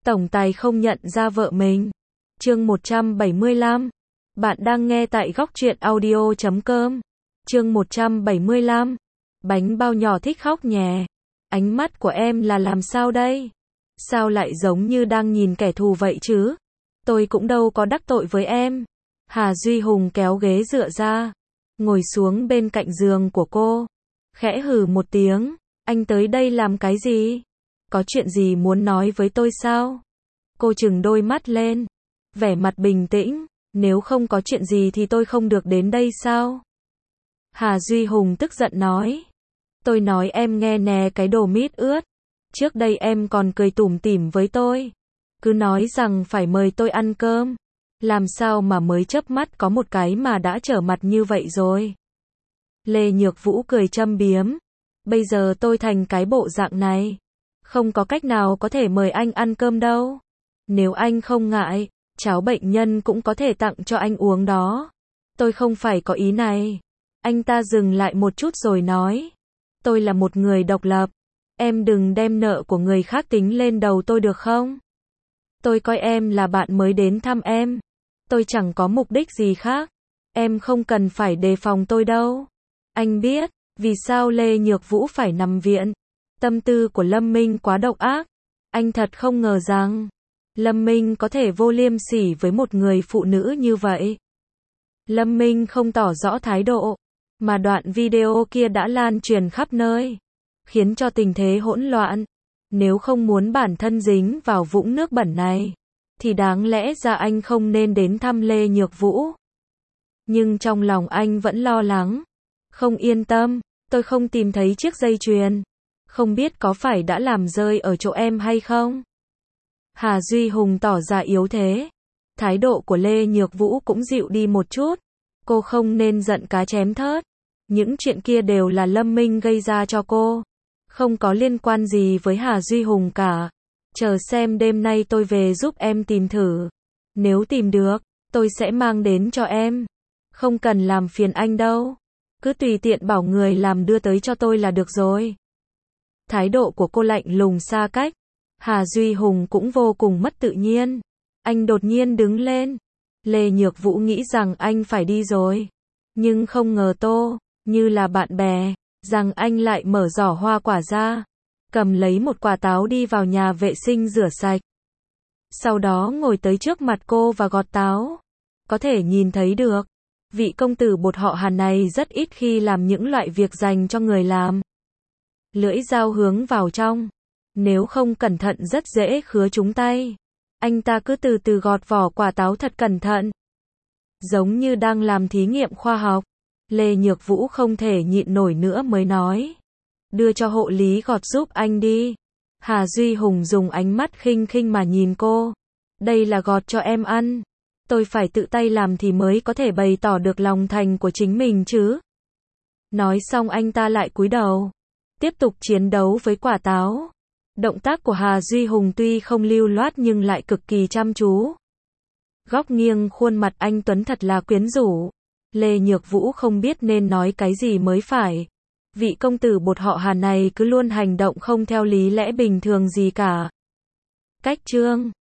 tổng tài không nhận ra vợ mình. Chương 175. Bạn đang nghe tại góc truyện audio.com. Chương 175. Bánh bao nhỏ thích khóc nhè. Ánh mắt của em là làm sao đây? Sao lại giống như đang nhìn kẻ thù vậy chứ? Tôi cũng đâu có đắc tội với em. Hà Duy Hùng kéo ghế dựa ra, ngồi xuống bên cạnh giường của cô, khẽ hừ một tiếng. Anh tới đây làm cái gì? Có chuyện gì muốn nói với tôi sao? Cô trừng đôi mắt lên, vẻ mặt bình tĩnh. Nếu không có chuyện gì thì tôi không được đến đây sao? Hà Duy Hùng tức giận nói. Tôi nói em nghe nè cái đồ mít ướt. Trước đây em còn cười tủm tỉm với tôi, cứ nói rằng phải mời tôi ăn cơm. Làm sao mà mới chớp mắt có một cái mà đã trở mặt như vậy rồi? Lê Nhược Vũ cười châm biếm. Bây giờ tôi thành cái bộ dạng này, không có cách nào có thể mời anh ăn cơm đâu. Nếu anh không ngại, cháo bệnh nhân cũng có thể tặng cho anh uống đó. Tôi không phải có ý này. Anh ta dừng lại một chút rồi nói. Tôi là một người độc lập. Em đừng đem nợ của người khác tính lên đầu tôi được không? Tôi coi em là bạn mới đến thăm em. Tôi chẳng có mục đích gì khác. Em không cần phải đề phòng tôi đâu. Anh biết vì sao Lê Nhược Vũ phải nằm viện. Tâm tư của Lâm Minh quá độc ác. Anh thật không ngờ rằng Lâm Minh có thể vô liêm sỉ với một người phụ nữ như vậy. Lâm Minh không tỏ rõ thái độ, mà đoạn video kia đã lan truyền khắp nơi, khiến cho tình thế hỗn loạn. Nếu không muốn bản thân dính vào vũng nước bẩn này, thì đáng lẽ ra anh không nên đến thăm Lê Nhược Vũ. Nhưng trong lòng anh vẫn lo lắng. Không yên tâm, tôi không tìm thấy chiếc dây chuyền. Không biết có phải đã làm rơi ở chỗ em hay không? Hà Duy Hùng tỏ ra yếu thế. Thái độ của Lê Nhược Vũ cũng dịu đi một chút. Cô không nên giận cá chém thớt. Những chuyện kia đều là Lâm Minh gây ra cho cô, không có liên quan gì với Hà Duy Hùng cả. Chờ xem đêm nay tôi về giúp em tìm thử. Nếu tìm được, tôi sẽ mang đến cho em. Không cần làm phiền anh đâu. Cứ tùy tiện bảo người làm đưa tới cho tôi là được rồi. Thái độ của cô lạnh lùng xa cách. Hà Duy Hùng cũng vô cùng mất tự nhiên. Anh đột nhiên đứng lên. Lê Nhược Vũ nghĩ rằng anh phải đi rồi, nhưng không ngờ như là bạn bè, rằng anh lại mở giỏ hoa quả ra, cầm lấy một quả táo đi vào nhà vệ sinh rửa sạch. Sau đó ngồi tới trước mặt cô và gọt táo. Có thể nhìn thấy được, vị công tử bột họ Hàn này rất ít khi làm những loại việc dành cho người làm. Lưỡi dao hướng vào trong, nếu không cẩn thận rất dễ khứa trúng tay. Anh ta cứ từ từ gọt vỏ quả táo thật cẩn thận, giống như đang làm thí nghiệm khoa học. Lê Nhược Vũ không thể nhịn nổi nữa mới nói. Đưa cho hộ lý gọt giúp anh đi. Hà Duy Hùng dùng ánh mắt khinh khinh mà nhìn cô. Đây là gọt cho em ăn. Tôi phải tự tay làm thì mới có thể bày tỏ được lòng thành của chính mình chứ. Nói xong anh ta lại cúi đầu, tiếp tục chiến đấu với quả táo. Động tác của Hà Duy Hùng tuy không lưu loát nhưng lại cực kỳ chăm chú. Góc nghiêng khuôn mặt anh tuấn thật là quyến rũ. Lê Nhược Vũ không biết nên nói cái gì mới phải. Vị công tử bột họ Hàn này cứ luôn hành động không theo lý lẽ bình thường gì cả. Cách chương